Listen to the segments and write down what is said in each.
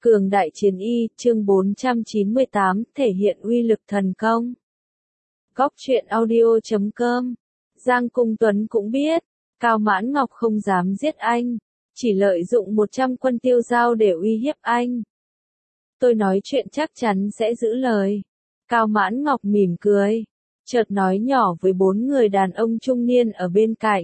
Cường đại chiến y, chương 498, thể hiện uy lực thần công. Góc truyện audio.com. Giang Cung Tuấn cũng biết, Cao Mãn Ngọc không dám giết anh, chỉ lợi dụng 100 quân tiêu dao để uy hiếp anh. Tôi nói chuyện chắc chắn sẽ giữ lời. Cao Mãn Ngọc mỉm cười, chợt nói nhỏ với 4 người đàn ông trung niên ở bên cạnh.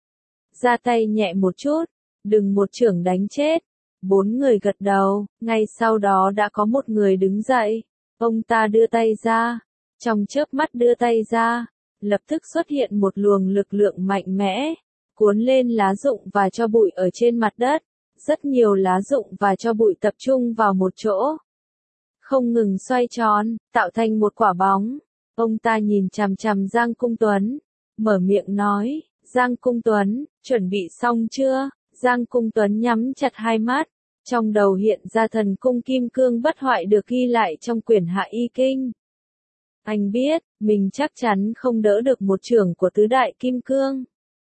Ra tay nhẹ một chút, đừng một chưởng đánh chết. 4 người gật đầu, ngay sau đó đã có một người đứng dậy. Ông ta đưa tay ra, trong chớp mắt đưa tay ra, lập tức xuất hiện một luồng lực lượng mạnh mẽ, cuốn lên lá rụng và tro bụi ở trên mặt đất. Rất nhiều lá rụng và tro bụi tập trung vào một chỗ, không ngừng xoay tròn, tạo thành một quả bóng. Ông ta nhìn chằm chằm Giang Cung Tuấn, mở miệng nói, Giang Cung Tuấn, chuẩn bị xong chưa? Giang Cung Tuấn nhắm chặt hai mắt, trong đầu hiện ra thần cung kim cương bất hoại được ghi lại trong quyển Hạ Y Kinh. Anh biết, mình chắc chắn không đỡ được một chưởng của tứ đại kim cương.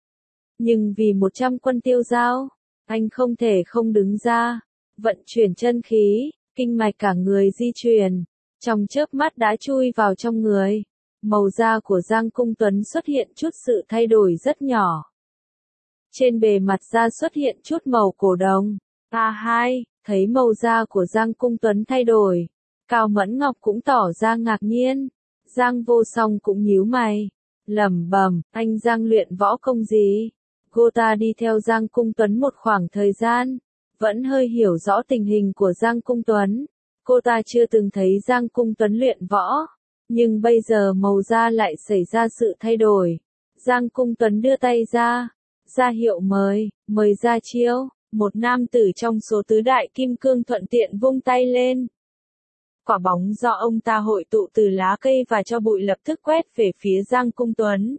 Nhưng vì 100 quân tiêu dao, anh không thể không đứng ra, vận chuyển chân khí, kinh mạch cả người di chuyển, trong chớp mắt đã chui vào trong người. Màu da của Giang Cung Tuấn xuất hiện chút sự thay đổi rất nhỏ. Trên bề mặt da xuất hiện chút màu cổ đồng. A2, thấy màu da của Giang Cung Tuấn thay đổi, Cao Mẫn Ngọc cũng tỏ ra ngạc nhiên. Giang Vô Song cũng nhíu mày, lẩm bẩm, anh Giang luyện võ công gì? Cô ta đi theo Giang Cung Tuấn một khoảng thời gian, vẫn hơi hiểu rõ tình hình của Giang Cung Tuấn. Cô ta chưa từng thấy Giang Cung Tuấn luyện võ, nhưng bây giờ màu da lại xảy ra sự thay đổi. Giang Cung Tuấn đưa tay ra hiệu mời ra chiêu. Một nam tử trong số tứ đại kim cương thuận tiện vung tay lên. Quả bóng do ông ta hội tụ từ lá cây và tro bụi lập tức quét về phía Giang Cung Tuấn.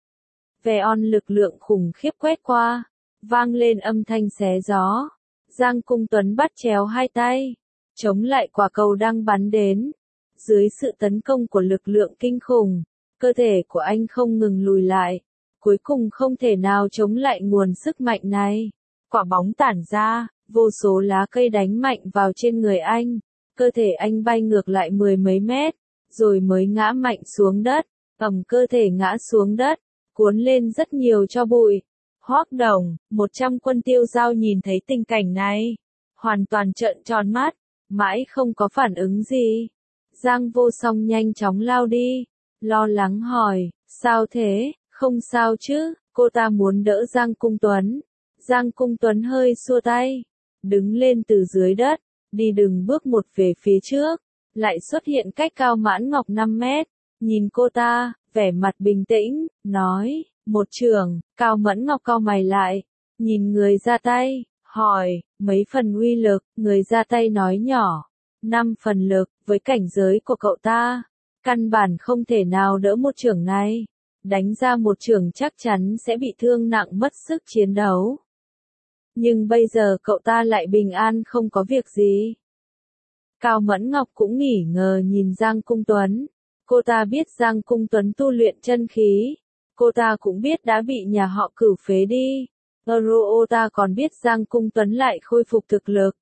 Ve on lực lượng khủng khiếp quét qua, vang lên âm thanh xé gió. Giang Cung Tuấn bắt chéo hai tay, chống lại quả cầu đang bắn đến. Dưới sự tấn công của lực lượng kinh khủng, cơ thể của anh không ngừng lùi lại, cuối cùng không thể nào chống lại nguồn sức mạnh này. Quả bóng tản ra, vô số lá cây đánh mạnh vào trên người anh, cơ thể anh bay ngược lại 10 mấy mét, rồi mới ngã mạnh xuống đất, cơ thể ngã xuống đất, cuốn lên rất nhiều tro bụi. Hoác Đồng, 100 quân tiêu dao nhìn thấy tình cảnh này, hoàn toàn trợn tròn mắt, mãi không có phản ứng gì. Giang Vô Song nhanh chóng lao đi, lo lắng hỏi, sao thế, không sao chứ? Cô ta muốn đỡ Giang Cung Tuấn. Giang Cung Tuấn hơi xua tay, đứng lên từ dưới đất, đi từng bước một về phía trước, lại xuất hiện cách Cao Mãn Ngọc 5 mét, nhìn cô ta, vẻ mặt bình tĩnh, nói, một chưởng. Cao Mẫn Ngọc cau mày lại, nhìn người ra tay, hỏi, mấy phần uy lực? Người ra tay nói nhỏ, 5 phần lực, với cảnh giới của cậu ta, căn bản không thể nào đỡ một chưởng này, đánh ra một chưởng chắc chắn sẽ bị thương nặng mất sức chiến đấu. Nhưng bây giờ cậu ta lại bình an không có việc gì. Cao Mẫn Ngọc cũng nghỉ ngờ nhìn Giang Cung Tuấn. Cô ta biết Giang Cung Tuấn tu luyện chân khí. Cô ta cũng biết đã bị nhà họ Cửu phế đi. Cô ta còn biết Giang Cung Tuấn lại khôi phục thực lực.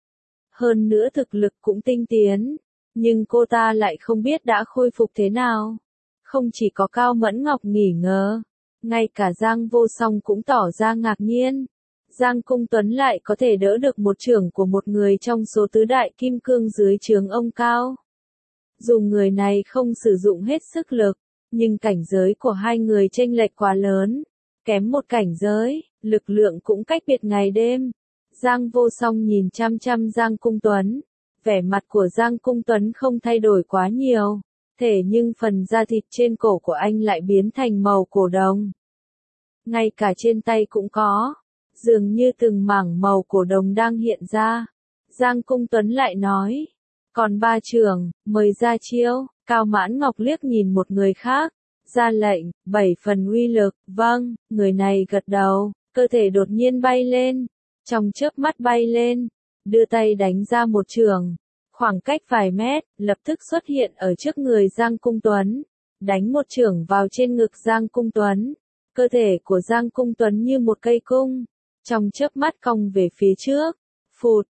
Hơn nữa thực lực cũng tinh tiến. Nhưng cô ta lại không biết đã khôi phục thế nào. Không chỉ có Cao Mẫn Ngọc nghỉ ngờ, ngay cả Giang Vô Song cũng tỏ ra ngạc nhiên. Giang Cung Tuấn lại có thể đỡ được một chưởng của một người trong số tứ đại kim cương dưới trướng ông Cao. Dù người này không sử dụng hết sức lực, nhưng cảnh giới của hai người chênh lệch quá lớn, kém một cảnh giới, lực lượng cũng cách biệt ngày đêm. Giang Vô Song nhìn chăm chăm Giang Cung Tuấn, vẻ mặt của Giang Cung Tuấn không thay đổi quá nhiều, nhưng phần da thịt trên cổ của anh lại biến thành màu cổ đồng. Ngay cả trên tay cũng có, dường như từng mảng màu cổ đồng đang hiện ra. Giang Cung Tuấn lại nói, còn 3 chưởng, mời ra chiêu. Cao Mãn Ngọc liếc nhìn một người khác, ra lệnh, 7 phần uy lực. Vâng, người này gật đầu, cơ thể đột nhiên bay lên, trong chớp mắt bay lên, đưa tay đánh ra một chưởng, khoảng cách vài mét, lập tức xuất hiện ở trước người Giang Cung Tuấn, đánh một chưởng vào trên ngực Giang Cung Tuấn. Cơ thể của Giang Cung Tuấn như một cây cung, trong chớp mắt cong về phía trước, phụt,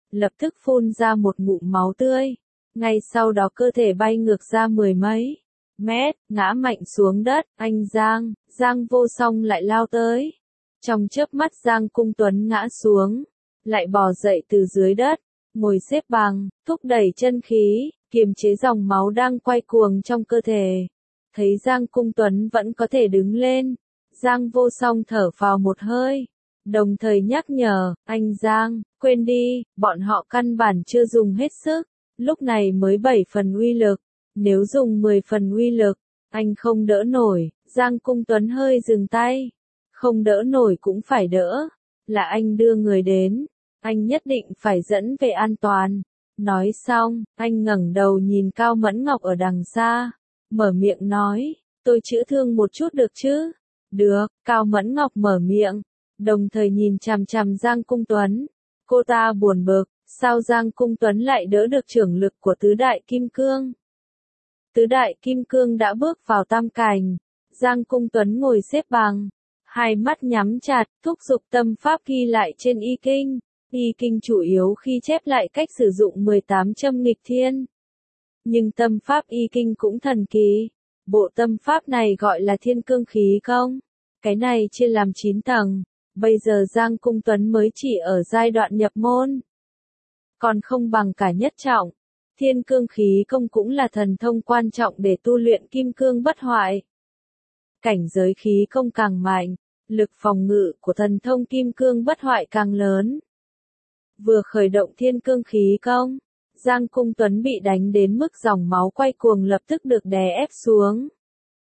lập tức phun ra một ngụm máu tươi. Ngay sau đó cơ thể bay ngược ra mười mấy mét, ngã mạnh xuống đất. Anh Giang Vô Song lại lao tới. Trong chớp mắt Giang Cung Tuấn ngã xuống, lại bò dậy từ dưới đất, ngồi xếp bằng, thúc đẩy chân khí, kiềm chế dòng máu đang quay cuồng trong cơ thể. Thấy Giang Cung Tuấn vẫn có thể đứng lên, Giang Vô Song thở phào một hơi, đồng thời nhắc nhở, anh Giang, quên đi, bọn họ căn bản chưa dùng hết sức, lúc này mới 7 phần uy lực, nếu dùng 10 phần uy lực, anh không đỡ nổi. Giang Cung Tuấn hơi dừng tay, không đỡ nổi cũng phải đỡ, là anh đưa người đến, anh nhất định phải dẫn về an toàn. Nói xong, anh ngẩng đầu nhìn Cao Mẫn Ngọc ở đằng xa, mở miệng nói, tôi chữa thương một chút được chứ? Được, Cao Mẫn Ngọc mở miệng, đồng thời nhìn chằm chằm Giang Cung Tuấn. Cô ta buồn bực, sao Giang Cung Tuấn lại đỡ được trưởng lực của tứ đại kim cương? Tứ đại kim cương đã bước vào tam cảnh, Giang Cung Tuấn ngồi xếp bằng, hai mắt nhắm chặt, thúc giục tâm pháp ghi lại trên y kinh. Y kinh chủ yếu khi chép lại cách sử dụng 18 châm nghịch thiên. Nhưng tâm pháp y kinh cũng thần kỳ. Bộ tâm pháp này gọi là thiên cương khí công. Cái này chia làm 9 tầng. Bây giờ Giang Cung Tuấn mới chỉ ở giai đoạn nhập môn, còn không bằng cả nhất trọng. Thiên cương khí công cũng là thần thông quan trọng để tu luyện kim cương bất hoại. Cảnh giới khí công càng mạnh, lực phòng ngự của thần thông kim cương bất hoại càng lớn. Vừa khởi động thiên cương khí công, Giang Cung Tuấn bị đánh đến mức dòng máu quay cuồng lập tức được đè ép xuống.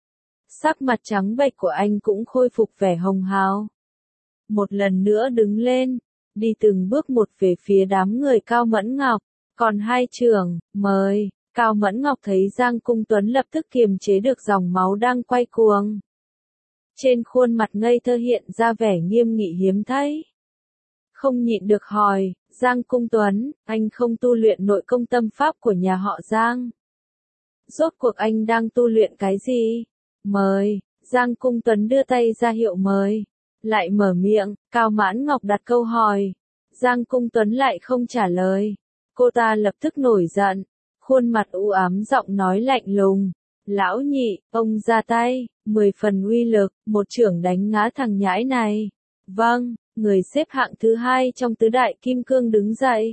Sắc mặt trắng bệch của anh cũng khôi phục vẻ hồng hào. Một lần nữa đứng lên, đi từng bước một về phía đám người Cao Mẫn Ngọc, còn hai trưởng, mời. Cao Mẫn Ngọc thấy Giang Cung Tuấn lập tức kiềm chế được dòng máu đang quay cuồng. Trên khuôn mặt ngây thơ hiện ra vẻ nghiêm nghị hiếm thấy. Không nhịn được hỏi, Giang Cung Tuấn, anh không tu luyện nội công tâm pháp của nhà họ Giang. Rốt cuộc anh đang tu luyện cái gì? Mời. Giang Cung Tuấn đưa tay ra hiệu mời. Lại mở miệng, Cao Mãn Ngọc đặt câu hỏi. Giang Cung Tuấn lại không trả lời. Cô ta lập tức nổi giận, khuôn mặt u ám giọng nói lạnh lùng. Lão nhị, ông ra tay, 10 phần uy lực, một chưởng đánh ngã thằng nhãi này. Vâng. Người xếp hạng thứ hai trong tứ đại kim cương đứng dậy.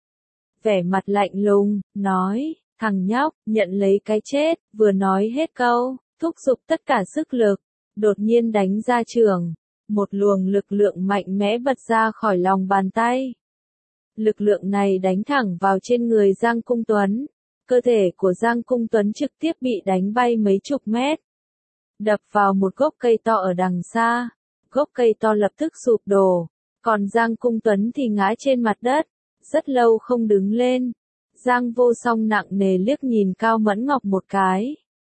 Vẻ mặt lạnh lùng, nói, thằng nhóc, nhận lấy cái chết, vừa nói hết câu, thúc giục tất cả sức lực, đột nhiên đánh ra chưởng. Một luồng lực lượng mạnh mẽ bật ra khỏi lòng bàn tay. Lực lượng này đánh thẳng vào trên người Giang Cung Tuấn. Cơ thể của Giang Cung Tuấn trực tiếp bị đánh bay mấy chục mét. Đập vào một gốc cây to ở đằng xa. Gốc cây to lập tức sụp đổ, còn Giang Cung Tuấn thì ngã trên mặt đất, rất lâu không đứng lên. Giang Vô Song nặng nề liếc nhìn Cao Mẫn Ngọc một cái.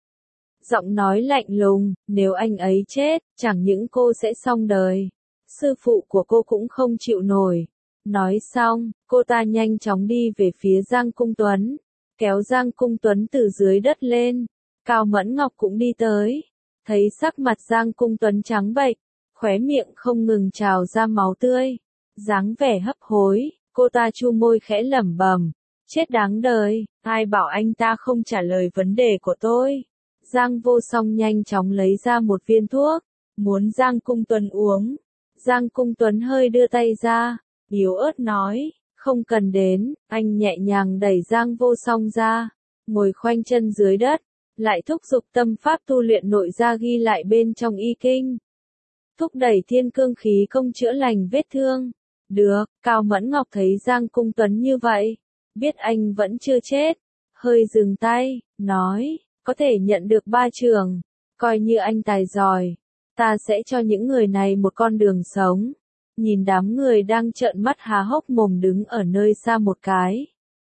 Giọng nói lạnh lùng, nếu anh ấy chết, chẳng những cô sẽ xong đời, sư phụ của cô cũng không chịu nổi. Nói xong, cô ta nhanh chóng đi về phía Giang Cung Tuấn, kéo Giang Cung Tuấn từ dưới đất lên. Cao Mẫn Ngọc cũng đi tới, thấy sắc mặt Giang Cung Tuấn trắng bệch, khóe miệng không ngừng trào ra máu tươi, dáng vẻ hấp hối, cô ta chu môi khẽ lẩm bẩm, chết đáng đời, ai bảo anh ta không trả lời vấn đề của tôi. Giang Vô Song nhanh chóng lấy ra một viên thuốc, muốn Giang Cung Tuấn uống. Giang Cung Tuấn hơi đưa tay ra, yếu ớt nói, không cần đến. Anh nhẹ nhàng đẩy Giang Vô Song ra, ngồi khoanh chân dưới đất, lại thúc giục tâm pháp tu luyện nội gia ghi lại bên trong y kinh. Thúc đẩy thiên cương khí công chữa lành vết thương. Được, Cao Mẫn Ngọc thấy Giang Cung Tuấn như vậy, biết anh vẫn chưa chết, hơi dừng tay, nói, có thể nhận được 3 trường, coi như anh tài giỏi, ta sẽ cho những người này một con đường sống. Nhìn đám người đang trợn mắt há hốc mồm đứng ở nơi xa một cái.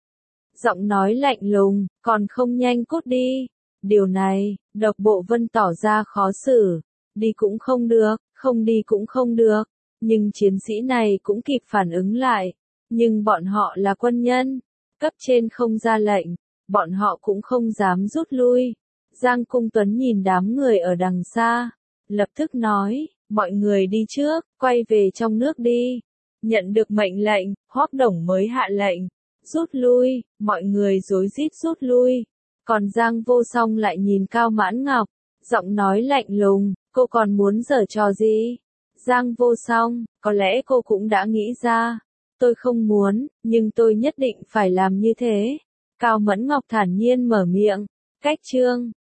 Giọng nói lạnh lùng, còn không nhanh cút đi. Điều này, Độc Bộ Vân tỏ ra khó xử, đi cũng không được, không đi cũng không được, nhưng chiến sĩ này cũng kịp phản ứng lại, nhưng bọn họ là quân nhân, cấp trên không ra lệnh, bọn họ cũng không dám rút lui. Giang Cung Tuấn nhìn đám người ở đằng xa, lập tức nói, mọi người đi trước, quay về trong nước đi. Nhận được mệnh lệnh, Hoắc Đồng mới hạ lệnh. Rút lui, mọi người rối rít rút lui. Còn Giang Vô Song lại nhìn Cao Mãn Ngọc, giọng nói lạnh lùng, cô còn muốn giở trò gì? Giang Vô Song, có lẽ cô cũng đã nghĩ ra. Tôi không muốn, nhưng tôi nhất định phải làm như thế. Cao Mẫn Ngọc thản nhiên mở miệng. Cách chương